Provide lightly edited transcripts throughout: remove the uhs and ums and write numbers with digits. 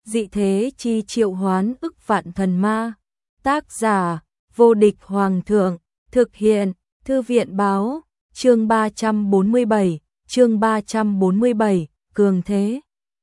dị thế chi triệu hoán ức vạn thần ma. Tác giả, vô địch hoàng thượng, thực hiện, thư viện báo, chương 347, cường thế.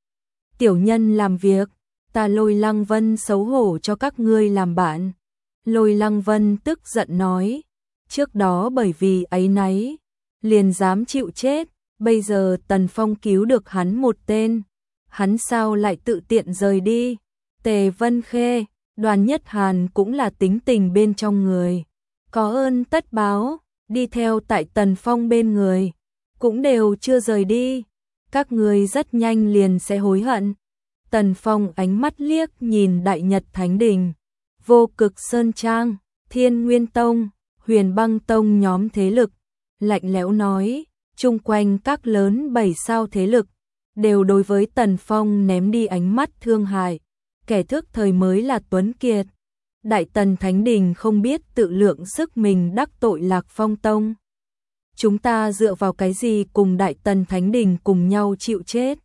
Tiểu nhân làm việc, ta Lôi Lăng Vân xấu hổ cho các ngươi làm bạn. Lôi Lăng Vân tức giận nói, trước đó bởi vì áy náy, liền dám chịu chết, bây giờ Tần Phong cứu được hắn một tên, hắn sao lại tự tiện rời đi. Tề Vân Khê, Đoàn Nhất Hàn cũng là tính tình bên trong người, có ơn tất báo, đi theo tại Tần Phong bên người, cũng đều chưa rời đi, các người rất nhanh liền sẽ hối hận. Tần Phong ánh mắt liếc nhìn Đại Nhật Thánh Đình, Vô Cực Sơn Trang, Thiên Nguyên Tông, Huyền Băng Tông nhóm thế lực, lạnh lẽo nói, chung quanh các lớn 7 sao thế lực, đều đối với Tần Phong ném đi ánh mắt thương hại, kẻ thức thời mới là tuấn kiệt. Đại Tần Thánh Đình không biết tự lượng sức mình đắc tội Lạc Phong Tông. Chúng ta dựa vào cái gì cùng Đại Tần Thánh Đình cùng nhau chịu chết?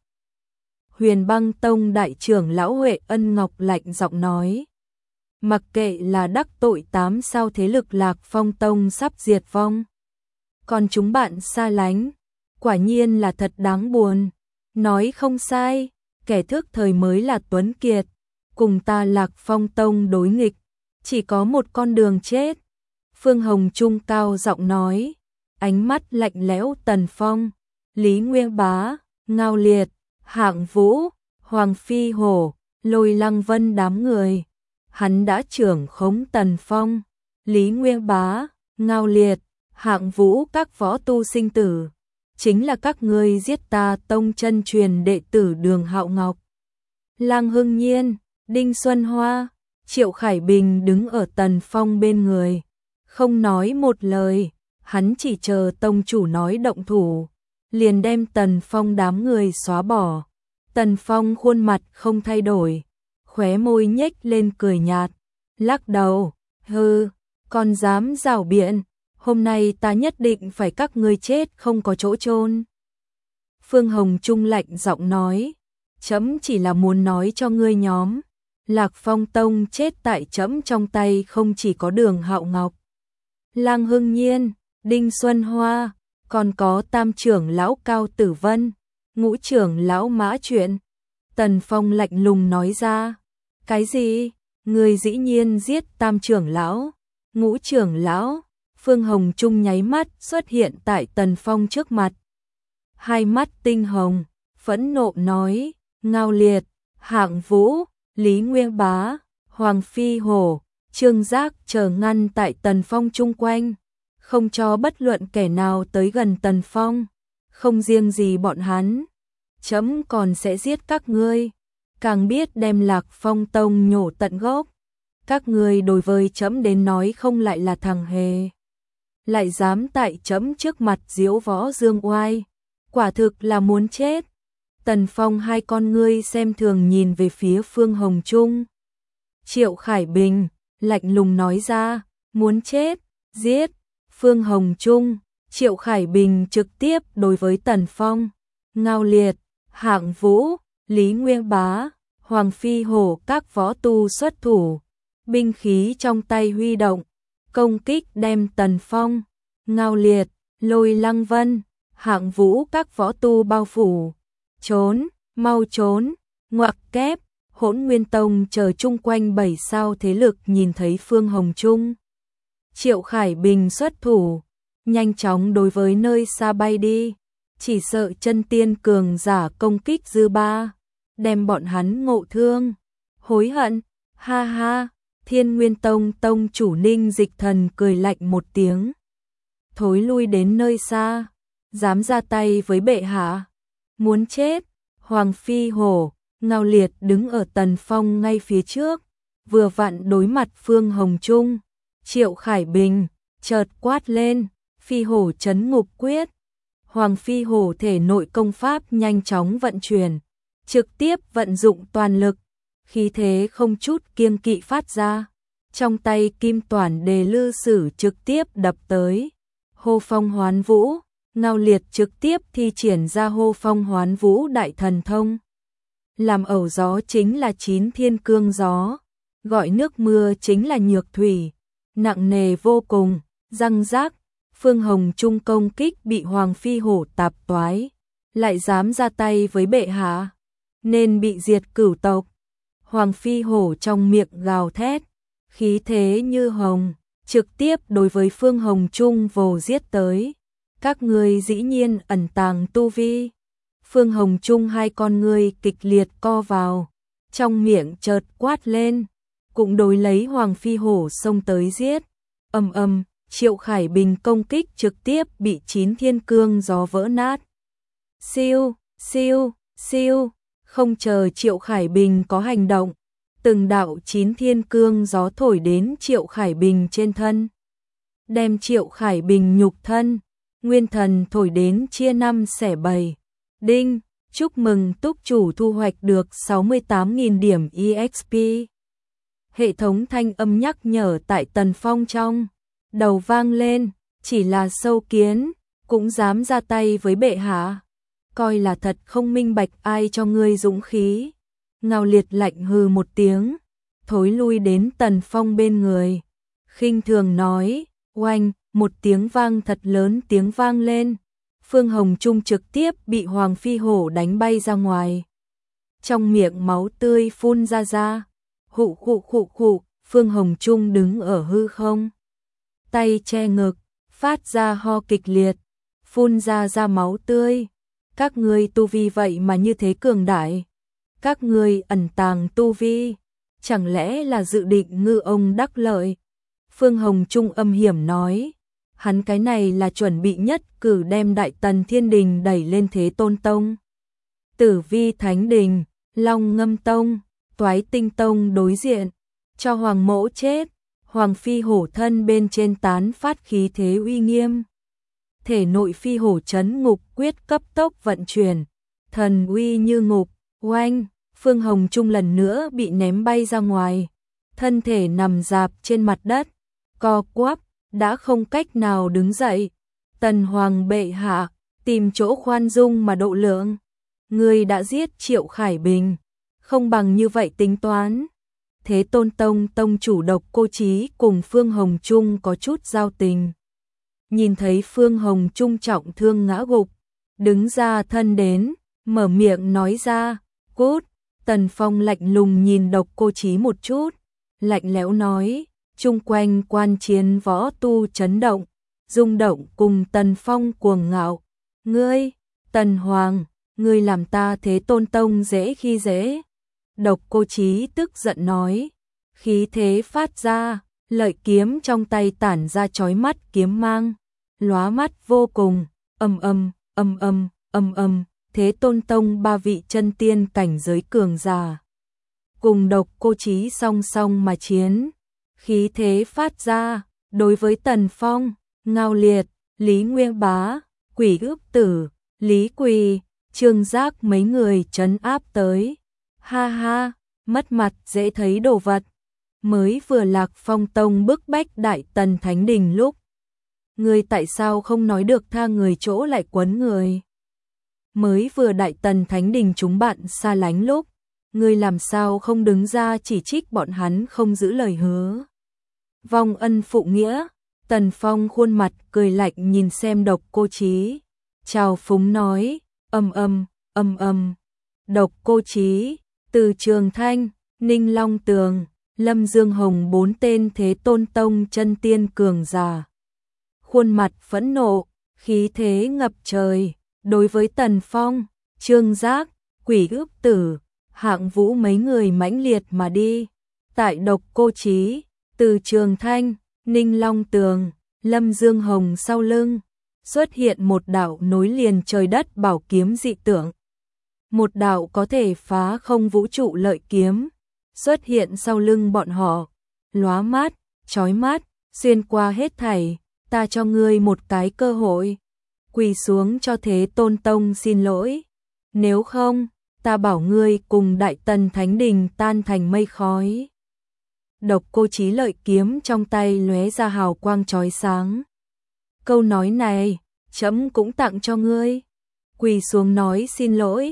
Huyền Băng Tông đại trưởng lão Huệ Ân Ngọc lạnh giọng nói. Mặc kệ là đắc tội 8 sao thế lực Lạc Phong Tông sắp diệt vong, còn chúng bạn xa lánh, quả nhiên là thật đáng buồn. Nói không sai, kẻ thức thời mới là tuấn kiệt, cùng ta Lạc Phong Tông đối nghịch, chỉ có một con đường chết. Phương Hồng Trung cao giọng nói, ánh mắt lạnh lẽo. Tần Phong, Lý Nguyên Bá, Ngao Liệt, Hạng Vũ, Hoàng Phi Hổ, Lôi Lăng Vân đám người, hắn đã trưởng khống Tần Phong, Lý Nguyên Bá, Ngao Liệt, Hạng Vũ các võ tu sinh tử, chính là các ngươi giết ta tông chân truyền đệ tử Đường Hạo Ngọc. Lang Hưng Nhiên, Đinh Xuân Hoa, Triệu Khải Bình đứng ở Tần Phong bên người, không nói một lời, hắn chỉ chờ tông chủ nói động thủ, liền đem Tần Phong đám người xóa bỏ. Tần Phong khuôn mặt không thay đổi, khóe môi nhếch lên cười nhạt, lắc đầu, hừ, còn dám rảo biện, hôm nay ta nhất định phải các ngươi chết không có chỗ chôn. Phương Hồng Trung lạnh giọng nói, trẫm chỉ là muốn nói cho ngươi nhóm, Lạc Phong Tông chết tại trẫm trong tay không chỉ có Đường Hạo Ngọc, Lang Hưng Nhiên, Đinh Xuân Hoa, còn có tam trưởng lão Cao Tử Vân, ngũ trưởng lão Mã Chuyện. Tần Phong lạnh lùng nói ra, cái gì? Người dĩ nhiên giết tam trưởng lão, ngũ trưởng lão? Phương Hồng Trung nháy mắt xuất hiện tại Tần Phong trước mặt, hai mắt tinh hồng, phẫn nộ nói, Ngao Liệt, Hạng Vũ, Lý Nguyên Bá, Hoàng Phi Hổ, Trương Giác chờ ngăn tại Tần Phong chung quanh, không cho bất luận kẻ nào tới gần Tần Phong, không riêng gì bọn hắn, trẫm còn sẽ giết các ngươi, càng biết đem Lạc Phong Tông nhổ tận gốc. Các ngươi đối với trẫm đến nói không lại là thằng hề, lại dám tại trẫm trước mặt diễu võ dương oai, quả thực là muốn chết. Tần Phong hai con ngươi xem thường nhìn về phía Phương Hồng Trung. Triệu Khải Bình lạnh lùng nói ra, muốn chết, giết. Phương Hồng Trung, Triệu Khải Bình trực tiếp đối với Tần Phong, Ngao Liệt, Hạng Vũ, Lý Nguyên Bá, Hoàng Phi Hổ các võ tu xuất thủ, binh khí trong tay huy động, công kích đem Tần Phong, Ngao Liệt, Lôi Lăng Vân, Hạng Vũ các võ tu bao phủ. Trốn, mau trốn, ngoặc kép. Hỗn Nguyên Tông chờ chung quanh 7 sao thế lực nhìn thấy Phương Hồng Trung, Triệu Khải Bình xuất thủ, nhanh chóng đối với nơi xa bay đi, chỉ sợ chân tiên cường giả công kích dư ba, đem bọn hắn ngộ thương, hối hận. Ha ha. Thiên Nguyên Tông tông chủ Ninh Dịch Thần cười lạnh một tiếng, thối lui đến nơi xa, dám ra tay với bệ hạ, muốn chết. Hoàng Phi Hổ, Ngao Liệt đứng ở Tần Phong ngay phía trước, vừa vặn đối mặt Phương Hồng Trung, Triệu Khải Bình, chợt quát lên, Phi Hổ trấn ngục quyết. Hoàng Phi Hổ thể nội công pháp nhanh chóng vận chuyển, trực tiếp vận dụng toàn lực, khí thế không chút kiêng kỵ phát ra, trong tay Kim Toản Đề Lư Sử trực tiếp đập tới. Hô Phong Hoán Vũ, Ngao Liệt trực tiếp thi triển ra Hô Phong Hoán Vũ đại thần thông. làm ẩu gió chính là 9 thiên cương gió, gọi nước mưa chính là nhược thủy, nặng nề vô cùng, răng rác. Phương Hồng Trung công kích bị Hoàng Phi Hổ tạp toái, lại dám ra tay với bệ hạ, nên bị diệt cửu tộc. Hoàng Phi Hổ trong miệng gào thét, khí thế như hồng, trực tiếp đối với Phương Hồng Trung vồ giết tới. Các ngươi dĩ nhiên ẩn tàng tu vi. Phương Hồng Trung hai con ngươi kịch liệt co vào, trong miệng chợt quát lên, cũng đối lấy Hoàng Phi Hổ xông tới giết. Ầm ầm, Triệu Khải Bình công kích trực tiếp bị 9 thiên cương gió vỡ nát. Siêu, siêu, siêu, không chờ Triệu Khải Bình có hành động, từng đạo 9 thiên cương gió thổi đến Triệu Khải Bình trên thân, đem Triệu Khải Bình nhục thân, nguyên thần thổi đến chia 5 xẻ 7. Đinh, chúc mừng túc chủ thu hoạch được 68.000 điểm EXP. Hệ thống thanh âm nhắc nhở tại Tần Phong trong đầu vang lên, chỉ là sâu kiến, cũng dám ra tay với bệ hạ. Coi là thật không minh bạch ai cho ngươi dũng khí. Ngao Liệt lạnh hừ một tiếng, thối lui đến Tần Phong bên người. Khinh thường nói, oanh, một tiếng vang thật lớn tiếng vang lên. Phương Hồng Trung trực tiếp bị Hoàng Phi Hổ đánh bay ra ngoài. Trong miệng máu tươi phun ra ra. Hụ hụ hụ hụ, Phương Hồng Trung đứng ở hư không. Tay che ngực, phát ra ho kịch liệt, phun ra máu tươi. Các ngươi tu vi vậy mà như thế cường đại. Các ngươi ẩn tàng tu vi, chẳng lẽ là dự định ngư ông đắc lợi? Phương Hồng Trung âm hiểm nói, hắn cái này là chuẩn bị nhất cử đem Đại Tần Thiên Đình đẩy lên Thế Tôn Tông. Tử Vi Thánh Đình, Long Ngâm Tông, Toái Tinh Tông đối diện, cho Hoàng Mỗ chết. Hoàng Phi Hổ thân bên trên tán phát khí thế uy nghiêm. Thể nội Phi Hổ Chấn Ngục quyết cấp tốc vận chuyển, thần uy như ngục, oanh, Phương Hồng Trung lần nữa bị ném bay ra ngoài, thân thể nằm rạp trên mặt đất, co quắp, đã không cách nào đứng dậy. Tần Hoàng bệ hạ, tìm chỗ khoan dung mà độ lượng. Ngươi đã giết Triệu Khải Bình, không bằng như vậy tính toán. Thế Tôn Tông tông chủ Độc Cô Chí cùng Phương Hồng Trung có chút giao tình. Nhìn thấy Phương Hồng Trung trọng thương ngã gục, đứng ra thân đến, mở miệng nói ra, cút. Tần Phong lạnh lùng nhìn Độc Cô Chí một chút, lạnh lẽo nói, chung quanh quan chiến võ tu chấn động, rung động cùng Tần Phong cuồng ngạo. Ngươi, Tần Hoàng, ngươi làm ta Thế Tôn Tông dễ khi dễ. Độc Cô Chí tức giận nói, khí thế phát ra, lợi kiếm trong tay tản ra chói mắt kiếm mang, lóa mắt vô cùng, ầm ầm, ầm ầm, ầm ầm, Thế Tôn Tông ba vị chân tiên cảnh giới cường giả cùng Độc Cô Chí song song mà chiến, khí thế phát ra, đối với Tần Phong, Ngao Liệt, Lý Nguyên Bá, Quỷ Ước Tử, Lý Quỳ, Trương Giác mấy người trấn áp tới. Ha ha, mất mặt dễ thấy đồ vật. Mới vừa Lạc Phong Tông bức bách Đại Tần Thánh Đình lúc, ngươi tại sao không nói được tha người chỗ lại quấn người? Mới vừa Đại Tần Thánh Đình chúng bạn xa lánh lúc, ngươi làm sao không đứng ra chỉ trích bọn hắn không giữ lời hứa? Vong ân phụ nghĩa. Tần Phong khuôn mặt cười lạnh nhìn xem Độc Cô Chí, chào phúng nói, ầm ầm, ầm ầm. Độc Cô Chí, Từ Trường Thanh, Ninh Long Tường, Lâm Dương Hồng bốn tên Thế Tôn Tông chân tiên cường giả, khuôn mặt phẫn nộ, khí thế ngập trời, đối với Tần Phong, Trương Giác, Quỷ Ước Tử, Hạng Vũ mấy người mãnh liệt mà đi. Tại Độc Cô Chí, Từ Trường Thanh, Ninh Long Tường, Lâm Dương Hồng sau lưng, xuất hiện một đạo nối liền trời đất bảo kiếm dị tượng. Một đạo có thể phá không vũ trụ lợi kiếm, xuất hiện sau lưng bọn họ, lóa mát, chói mắt, xuyên qua hết thảy, ta cho ngươi một cái cơ hội. Quỳ xuống cho Thế Tôn Tông xin lỗi, nếu không, ta bảo ngươi cùng Đại Tần Thánh Đình tan thành mây khói. Độc Cô Chí lợi kiếm trong tay lóe ra hào quang chói sáng. Câu nói này, trẫm cũng tặng cho ngươi. Quỳ xuống nói xin lỗi,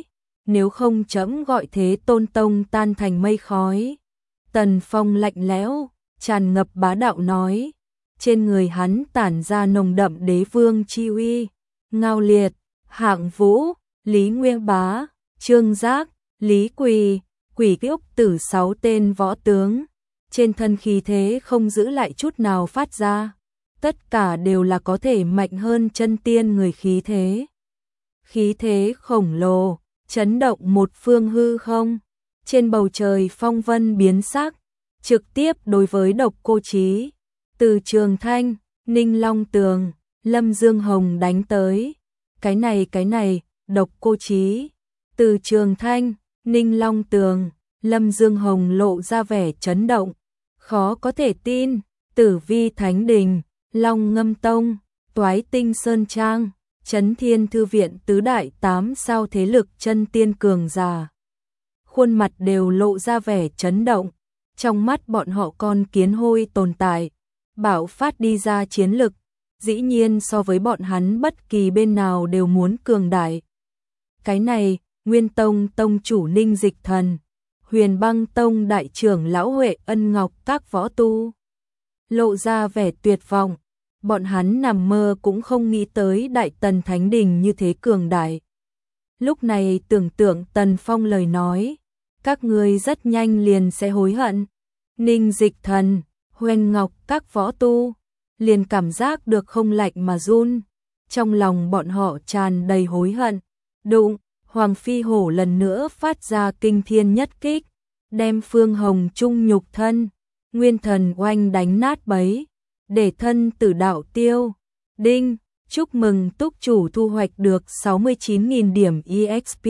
nếu không trẫm gọi Thế Tôn tông tan thành mây khói. Tần Phong lạnh lẽo, tràn ngập bá đạo nói, trên người hắn tản ra nồng đậm đế vương chi uy. Ngao Liệt, Hạng Vũ, Lý Nguyên Bá, Trương Giác, Lý Quỳ, Quỷ Kiếp Tử 6 tên võ tướng, trên thân khí thế không giữ lại chút nào phát ra, tất cả đều là có thể mạnh hơn chân tiên người khí thế. Khí thế khổng lồ, chấn động một phương hư không, trên bầu trời phong vân biến sắc, trực tiếp đối với Độc Cô Chí, Từ Trường Thanh, Ninh Long Tường, Lâm Dương Hồng đánh tới. Cái này, Độc Cô Chí, Từ Trường Thanh, Ninh Long Tường, Lâm Dương Hồng lộ ra vẻ chấn động, khó có thể tin. Tử Vi Thánh Đình, Long Ngâm Tông, Toái Tinh Sơn Trang, Chấn Thiên Thư Viện tứ đại 8 sao thế lực chân tiên cường giả, khuôn mặt đều lộ ra vẻ chấn động, trong mắt bọn họ con kiến hôi tồn tại, bạo phát đi ra chiến lực, dĩ nhiên so với bọn hắn bất kỳ bên nào đều muốn cường đại. Cái này, Nguyên Tông tông chủ Ninh Dịch Thần, Huyền Băng Tông đại trưởng lão Huệ Ân Ngọc các võ tu lộ ra vẻ tuyệt vọng, bọn hắn nằm mơ cũng không nghĩ tới Đại Tần Thánh Đình như thế cường đại. Lúc này tưởng tượng Tần Phong lời nói, các ngươi rất nhanh liền sẽ hối hận. Ninh Dịch Thần, Huyền Ngọc các võ tu liền cảm giác được không lạnh mà run, trong lòng bọn họ tràn đầy hối hận. Đụng, Hoàng Phi Hổ lần nữa phát ra kinh thiên nhất kích, đem Phương Hồng Trung nhục thân, Nguyên Thần Oanh đánh nát bấy, để thân tử đạo tiêu. Đinh, chúc mừng túc chủ thu hoạch được 69.000 điểm EXP.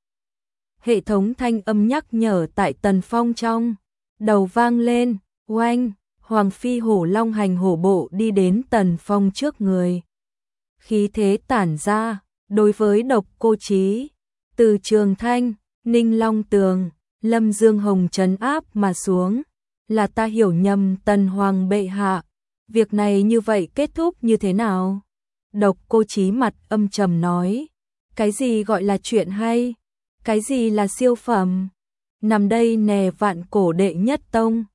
Hệ thống thanh âm nhắc nhở tại Tần Phong trong đầu vang lên. Oanh, Hoàng Phi Hổ long hành hổ bộ đi đến Tần Phong trước người, khí thế tản ra, đối với Độc Cô Chí, Từ Trường Thanh, Ninh Long Tường, Lâm Dương Hồng trấn áp mà xuống. Là ta hiểu nhầm Tần Hoàng bệ hạ, việc này như vậy kết thúc như thế nào? Độc Cô Chí mặt âm trầm nói, cái gì gọi là chuyện hay, cái gì là siêu phẩm, nằm đây nè vạn cổ đệ nhất tông.